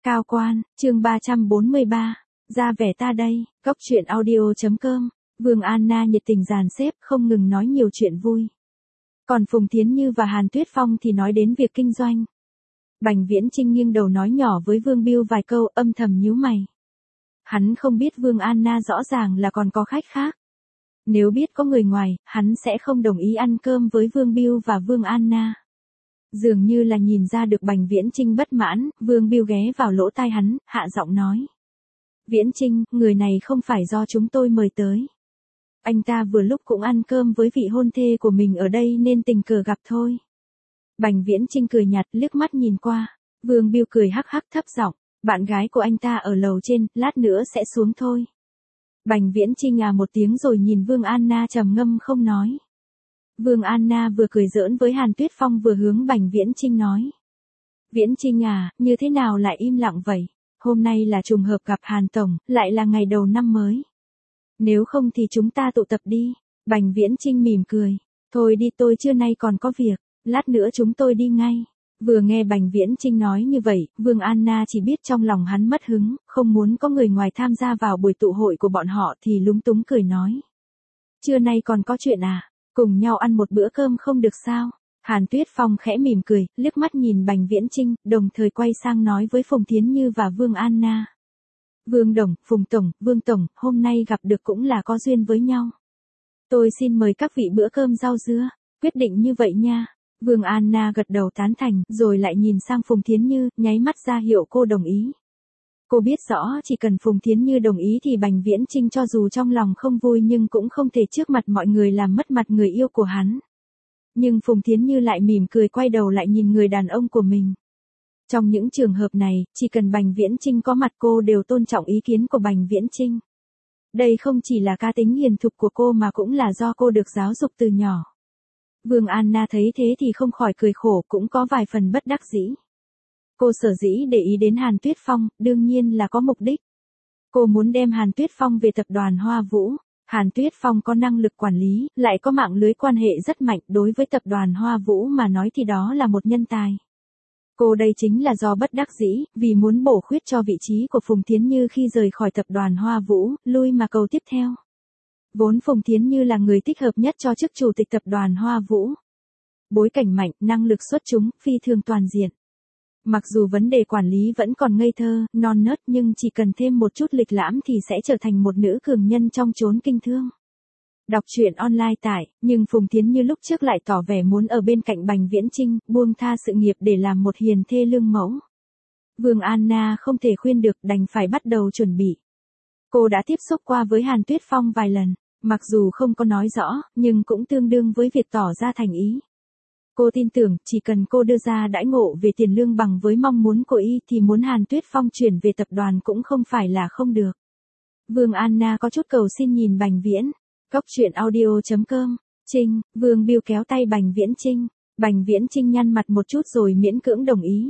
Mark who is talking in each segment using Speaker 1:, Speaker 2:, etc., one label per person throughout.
Speaker 1: Cao quan, chương 343, ra vẻ ta đây, góc chuyện audio.com, Vương Anna nhiệt tình dàn xếp không ngừng nói nhiều chuyện vui. Còn Phùng Thiến Như và Hàn Tuyết Phong thì nói đến việc kinh doanh. Bành Viễn Chinh nghiêng đầu nói nhỏ với Vương Biêu vài câu âm thầm nhíu mày. Hắn không biết Vương Anna rõ ràng là còn có khách khác. Nếu biết có người ngoài, hắn sẽ không đồng ý ăn cơm với Vương Biêu và Vương Anna. Dường như là nhìn ra được Bành Viễn Chinh bất mãn, Vương Biêu ghé vào lỗ tai hắn, hạ giọng nói. Viễn Chinh, người này không phải do chúng tôi mời tới. Anh ta vừa lúc cũng ăn cơm với vị hôn thê của mình ở đây nên tình cờ gặp thôi. Bành Viễn Chinh cười nhạt liếc mắt nhìn qua. Vương Biêu cười hắc hắc thấp giọng, bạn gái của anh ta ở lầu trên, lát nữa sẽ xuống thôi. Bành Viễn Chinh một tiếng rồi nhìn Vương Anna trầm ngâm không nói. Vương Anna vừa cười giỡn với Hàn Tuyết Phong vừa hướng Bành Viễn Chinh nói. Viễn Chinh như thế nào lại im lặng vậy? Hôm nay là trùng hợp gặp Hàn Tổng, lại là ngày đầu năm mới. Nếu không thì chúng ta tụ tập đi. Bành Viễn Chinh mỉm cười. Thôi đi, tôi trưa nay còn có việc, lát nữa chúng tôi đi ngay. Vừa nghe Bành Viễn Chinh nói như vậy, Vương Anna chỉ biết trong lòng hắn mất hứng, không muốn có người ngoài tham gia vào buổi tụ hội của bọn họ thì lúng túng cười nói. Trưa nay còn có chuyện cùng nhau ăn một bữa cơm không được sao? Hàn Tuyết Phong khẽ mỉm cười, liếc mắt nhìn Bành Viễn Chinh, đồng thời quay sang nói với Phùng Thiến Như và Vương Anna. Vương Đồng, Phùng Tổng, Vương Tổng, hôm nay gặp được cũng là có duyên với nhau. Tôi xin mời các vị bữa cơm rau dưa, quyết định như vậy nha. Vương Anna gật đầu tán thành, rồi lại nhìn sang Phùng Thiến Như, nháy mắt ra hiệu cô đồng ý. Cô biết rõ chỉ cần Phùng Thiến Như đồng ý thì Bành Viễn Chinh cho dù trong lòng không vui nhưng cũng không thể trước mặt mọi người làm mất mặt người yêu của hắn. Nhưng Phùng Thiến Như lại mỉm cười quay đầu lại nhìn người đàn ông của mình. Trong những trường hợp này, chỉ cần Bành Viễn Chinh có mặt cô đều tôn trọng ý kiến của Bành Viễn Chinh. Đây không chỉ là cá tính hiền thục của cô mà cũng là do cô được giáo dục từ nhỏ. Vương Anna thấy thế thì không khỏi cười khổ, cũng có vài phần bất đắc dĩ. Cô sở dĩ để ý đến Hàn Tuyết Phong, đương nhiên là có mục đích. Cô muốn đem Hàn Tuyết Phong về tập đoàn Hoa Vũ. Hàn Tuyết Phong có năng lực quản lý, lại có mạng lưới quan hệ rất mạnh, đối với tập đoàn Hoa Vũ mà nói thì đó là một nhân tài. Cô đây chính là do bất đắc dĩ, vì muốn bổ khuyết cho vị trí của Phùng Thiến Như khi rời khỏi tập đoàn Hoa Vũ, lui mà cầu tiếp theo. Vốn Phùng Thiến Như là người thích hợp nhất cho chức chủ tịch tập đoàn Hoa Vũ. Bối cảnh mạnh, năng lực xuất chúng, phi thường toàn diện. Mặc dù vấn đề quản lý vẫn còn ngây thơ, non nớt nhưng chỉ cần thêm một chút lịch lãm thì sẽ trở thành một nữ cường nhân trong chốn kinh thương. Đọc truyện online tại, nhưng Phùng Thiến Như lúc trước lại tỏ vẻ muốn ở bên cạnh Bành Viễn Chinh, buông tha sự nghiệp để làm một hiền thê lương mẫu. Vương Anna không thể khuyên được, đành phải bắt đầu chuẩn bị. Cô đã tiếp xúc qua với Hàn Tuyết Phong vài lần, mặc dù không có nói rõ, nhưng cũng tương đương với việc tỏ ra thành ý. Cô tin tưởng, chỉ cần cô đưa ra đãi ngộ về tiền lương bằng với mong muốn của y thì muốn Hàn Tuyết Phong chuyển về tập đoàn cũng không phải là không được. Vương Anna có chút cầu xin nhìn Bành Viễn. Góc chuyện audio.com, Trinh, Vương Biêu kéo tay Bành Viễn Chinh. Bành Viễn Chinh nhăn mặt một chút rồi miễn cưỡng đồng ý.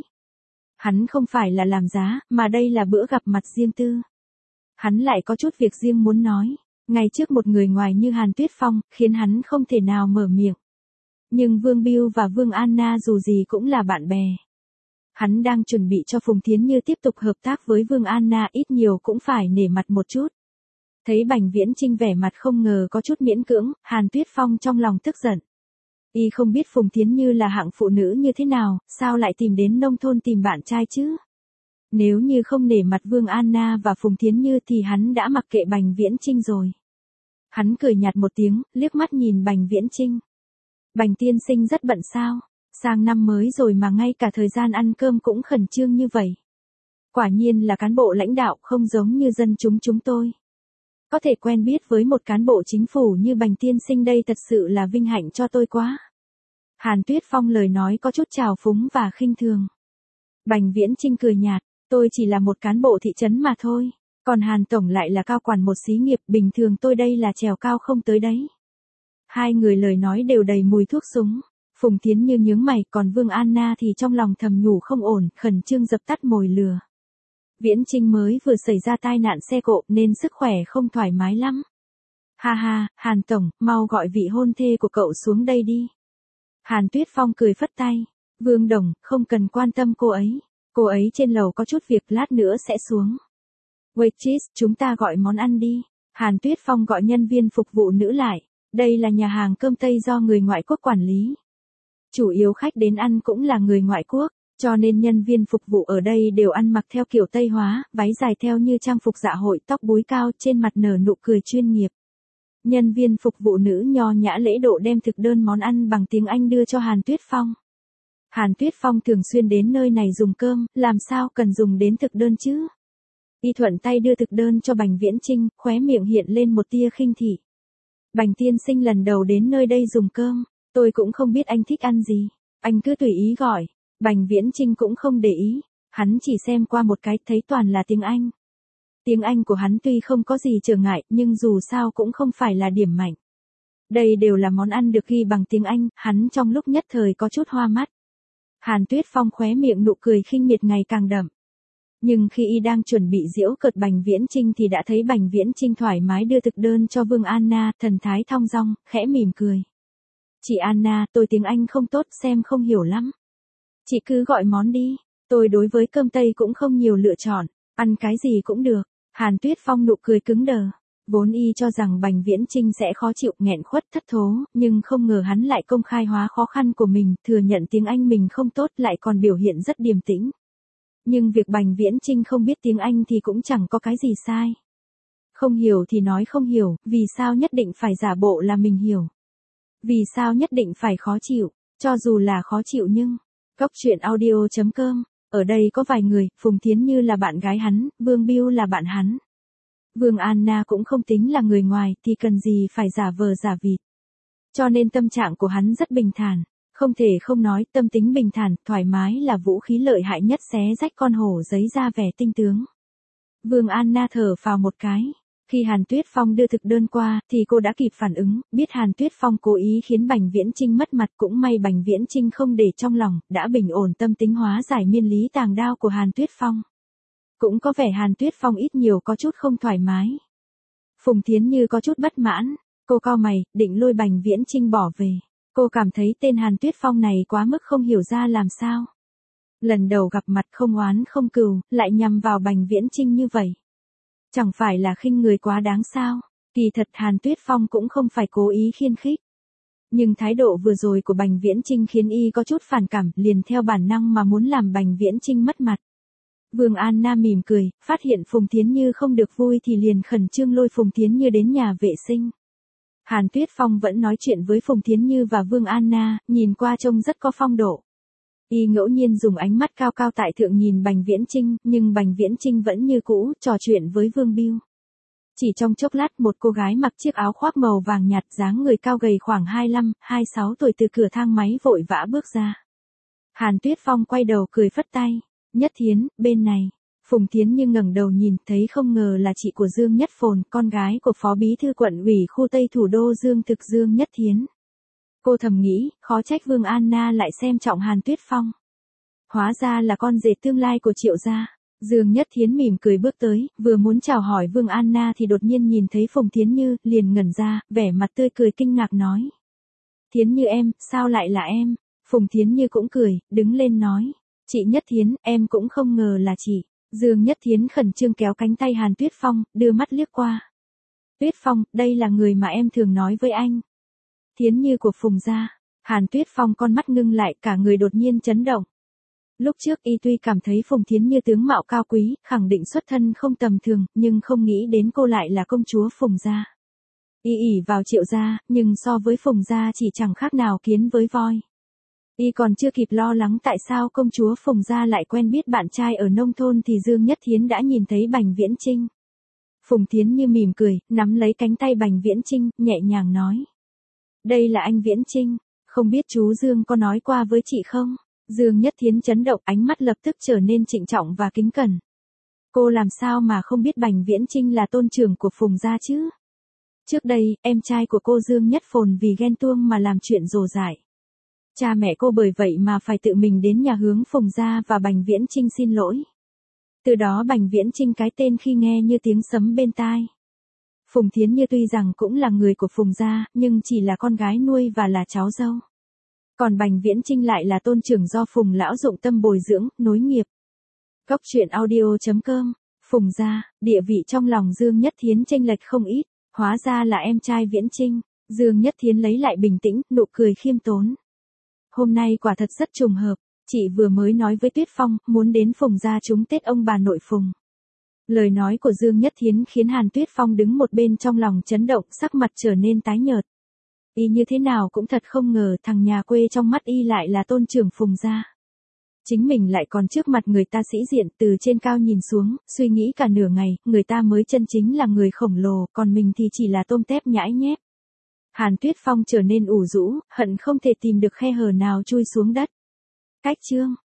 Speaker 1: Hắn không phải là làm giá, mà đây là bữa gặp mặt riêng tư. Hắn lại có chút việc riêng muốn nói. Ngay trước một người ngoài như Hàn Tuyết Phong, khiến hắn không thể nào mở miệng. Nhưng Vương Biêu và Vương Anna dù gì cũng là bạn bè. Hắn đang chuẩn bị cho Phùng Thiến Như tiếp tục hợp tác với Vương Anna, ít nhiều cũng phải nể mặt một chút. Thấy Bành Viễn Chinh vẻ mặt không ngờ có chút miễn cưỡng, Hàn Tuyết Phong trong lòng tức giận. Y không biết Phùng Thiến Như là hạng phụ nữ như thế nào, sao lại tìm đến nông thôn tìm bạn trai chứ? Nếu như không nể mặt Vương Anna và Phùng Thiến Như thì hắn đã mặc kệ Bành Viễn Chinh rồi. Hắn cười nhạt một tiếng, liếc mắt nhìn Bành Viễn Chinh. Bành tiên sinh rất bận sao? Sang năm mới rồi mà ngay cả thời gian ăn cơm cũng khẩn trương như vậy. Quả nhiên là cán bộ lãnh đạo, không giống như dân chúng tôi. Có thể quen biết với một cán bộ chính phủ như Bành tiên sinh đây thật sự là vinh hạnh cho tôi quá. Hàn Tuyết Phong lời nói có chút trào phúng và khinh thường. Bành Viễn Chinh cười nhạt, tôi chỉ là một cán bộ thị trấn mà thôi. Còn Hàn Tổng lại là cao quản một xí nghiệp, bình thường tôi đây là trèo cao không tới đấy. Hai người lời nói đều đầy mùi thuốc súng. Phùng Thiến Như nhướng mày, còn Vương Anna thì trong lòng thầm nhủ không ổn, khẩn trương dập tắt mồi lửa. Viễn Chinh mới vừa xảy ra tai nạn xe cộ nên sức khỏe không thoải mái lắm. Ha ha, Hàn Tổng, mau gọi vị hôn thê của cậu xuống đây đi. Hàn Tuyết Phong cười phất tay. Vương Đồng, không cần quan tâm cô ấy. Cô ấy trên lầu có chút việc, lát nữa sẽ xuống. Waitress, chúng ta gọi món ăn đi. Hàn Tuyết Phong gọi nhân viên phục vụ nữ lại. Đây là nhà hàng cơm Tây do người ngoại quốc quản lý. Chủ yếu khách đến ăn cũng là người ngoại quốc, cho nên nhân viên phục vụ ở đây đều ăn mặc theo kiểu Tây hóa, váy dài theo như trang phục dạ hội, tóc búi cao, trên mặt nở nụ cười chuyên nghiệp. Nhân viên phục vụ nữ nho nhã lễ độ đem thực đơn món ăn bằng tiếng Anh đưa cho Hàn Tuyết Phong. Hàn Tuyết Phong thường xuyên đến nơi này dùng cơm, làm sao cần dùng đến thực đơn chứ? Y thuận tay đưa thực đơn cho Bành Viễn Chinh, khóe miệng hiện lên một tia khinh thị. Bành tiên sinh lần đầu đến nơi đây dùng cơm, tôi cũng không biết anh thích ăn gì, anh cứ tùy ý gọi. Bành Viễn Chinh cũng không để ý, hắn chỉ xem qua một cái thấy toàn là tiếng Anh. Tiếng Anh của hắn tuy không có gì trở ngại, nhưng dù sao cũng không phải là điểm mạnh. Đây đều là món ăn được ghi bằng tiếng Anh, hắn trong lúc nhất thời có chút hoa mắt. Hàn Tuyết Phong khóe miệng nụ cười khinh miệt ngày càng đậm. Nhưng khi y đang chuẩn bị giễu cợt Bành Viễn Chinh thì đã thấy Bành Viễn Chinh thoải mái đưa thực đơn cho Vương Anna, thần thái thong dong, khẽ mỉm cười. Chị Anna, tôi tiếng Anh không tốt, xem không hiểu lắm. Chị cứ gọi món đi, tôi đối với cơm Tây cũng không nhiều lựa chọn, ăn cái gì cũng được. Hàn Tuyết Phong nụ cười cứng đờ. Vốn y cho rằng Bành Viễn Chinh sẽ khó chịu, nghẹn khuất thất thố, nhưng không ngờ hắn lại công khai hóa khó khăn của mình, thừa nhận tiếng Anh mình không tốt, lại còn biểu hiện rất điềm tĩnh. Nhưng việc Bành Viễn Chinh không biết tiếng Anh thì cũng chẳng có cái gì sai. Không hiểu thì nói không hiểu, vì sao nhất định phải giả bộ là mình hiểu? Vì sao nhất định phải khó chịu, cho dù là khó chịu nhưng... Góc truyện audio.com, ở đây có vài người, Phùng Thiến Như là bạn gái hắn, Vương Biêu là bạn hắn. Vương Anna cũng không tính là người ngoài thì cần gì phải giả vờ giả vịt. Cho nên tâm trạng của hắn rất bình thản, không thể không nói tâm tính bình thản, thoải mái là vũ khí lợi hại nhất, xé rách con hổ giấy ra vẻ tinh tướng. Vương Anna thở phào một cái. Khi Hàn Tuyết Phong đưa thực đơn qua, thì cô đã kịp phản ứng, biết Hàn Tuyết Phong cố ý khiến Bành Viễn Chinh mất mặt, cũng may Bành Viễn Chinh không để trong lòng, đã bình ổn tâm tính hóa giải miên lý tàng đao của Hàn Tuyết Phong. Cũng có vẻ Hàn Tuyết Phong ít nhiều có chút không thoải mái. Phùng Thiến Như có chút bất mãn, cô cau mày, định lôi Bành Viễn Chinh bỏ về. Cô cảm thấy tên Hàn Tuyết Phong này quá mức không hiểu ra làm sao. Lần đầu gặp mặt không oán không cừu, lại nhằm vào Bành Viễn Chinh như vậy. Chẳng phải là khinh người quá đáng sao? Kỳ thật Hàn Tuyết Phong cũng không phải cố ý khiêu khích. Nhưng thái độ vừa rồi của Bành Viễn Chinh khiến y có chút phản cảm, liền theo bản năng mà muốn làm Bành Viễn Chinh mất mặt. Vương Anna mỉm cười, phát hiện Phùng Thiến Như không được vui thì liền khẩn trương lôi Phùng Thiến Như đến nhà vệ sinh. Hàn Tuyết Phong vẫn nói chuyện với Phùng Thiến Như và Vương Anna, nhìn qua trông rất có phong độ. Y ngẫu nhiên dùng ánh mắt cao cao tại thượng nhìn Bành Viễn Chinh, nhưng Bành Viễn Chinh vẫn như cũ, trò chuyện với Vương Biêu. Chỉ trong chốc lát một cô gái mặc chiếc áo khoác màu vàng nhạt, dáng người cao gầy khoảng 25, 26 tuổi từ cửa thang máy vội vã bước ra. Hàn Tuyết Phong quay đầu cười phất tay. Nhất Thiến, bên này. Phùng Thiến Như ngẩng đầu nhìn, thấy không ngờ là chị của Dương Nhất Phồn, con gái của Phó Bí thư Quận ủy khu Tây thủ đô Dương Thực, Dương Nhất Thiến. Cô thầm nghĩ, khó trách Vương Anna lại xem trọng Hàn Tuyết Phong. Hóa ra là con rể tương lai của Triệu gia. Dương Nhất Thiến mỉm cười bước tới, vừa muốn chào hỏi Vương Anna thì đột nhiên nhìn thấy Phùng Thiến Như, liền ngẩn ra, vẻ mặt tươi cười kinh ngạc nói. Thiến Như em, sao lại là em? Phùng Thiến Như cũng cười, đứng lên nói. Chị Nhất Thiến, em cũng không ngờ là chị. Dương Nhất Thiến khẩn trương kéo cánh tay Hàn Tuyết Phong, đưa mắt liếc qua. Tuyết Phong, đây là người mà em thường nói với anh. Thiến Như của Phùng gia. Hàn Tuyết Phong con mắt ngưng lại, cả người đột nhiên chấn động. Lúc trước y tuy cảm thấy Phùng Thiến Như tướng mạo cao quý, khẳng định xuất thân không tầm thường, nhưng không nghĩ đến cô lại là công chúa Phùng gia. Y ỷ vào Triệu gia, nhưng so với Phùng gia chỉ chẳng khác nào kiến với voi. Y còn chưa kịp lo lắng tại sao công chúa Phùng gia lại quen biết bạn trai ở nông thôn thì Dương Nhất Thiến đã nhìn thấy Bành Viễn Chinh. Phùng Thiến Như mỉm cười, nắm lấy cánh tay Bành Viễn Chinh, nhẹ nhàng nói. Đây là anh Viễn Chinh, không biết chú Dương có nói qua với chị không? Dương Nhất Thiến chấn động, ánh mắt lập tức trở nên trịnh trọng và kính cẩn. Cô làm sao mà không biết Bành Viễn Chinh là tôn trưởng của Phùng gia chứ? Trước đây, em trai của cô Dương Nhất Phồn vì ghen tuông mà làm chuyện rồ dại. Cha mẹ cô bởi vậy mà phải tự mình đến nhà hướng Phùng gia và Bành Viễn Chinh xin lỗi. Từ đó Bành Viễn Chinh cái tên khi nghe như tiếng sấm bên tai. Phùng Thiến Như tuy rằng cũng là người của Phùng gia, nhưng chỉ là con gái nuôi và là cháu dâu. Còn Bành Viễn Chinh lại là tôn trưởng do Phùng lão dụng tâm bồi dưỡng, nối nghiệp. Cốc truyện audio.com, Phùng gia, địa vị trong lòng Dương Nhất Thiến chênh lệch không ít, hóa ra là em trai Viễn Chinh. Dương Nhất Thiến lấy lại bình tĩnh, nụ cười khiêm tốn. Hôm nay quả thật rất trùng hợp, chị vừa mới nói với Tuyết Phong, muốn đến Phùng gia trúng Tết ông bà nội Phùng. Lời nói của Dương Nhất Thiến khiến Hàn Tuyết Phong đứng một bên trong lòng chấn động, sắc mặt trở nên tái nhợt. Y như thế nào cũng thật không ngờ thằng nhà quê trong mắt y lại là tôn trưởng Phùng gia. Chính mình lại còn trước mặt người ta sĩ diện, từ trên cao nhìn xuống, suy nghĩ cả nửa ngày, người ta mới chân chính là người khổng lồ, còn mình thì chỉ là tôm tép nhãi nhép. Hàn Tuyết Phong trở nên ủ rũ, hận không thể tìm được khe hở nào chui xuống đất. Cách chương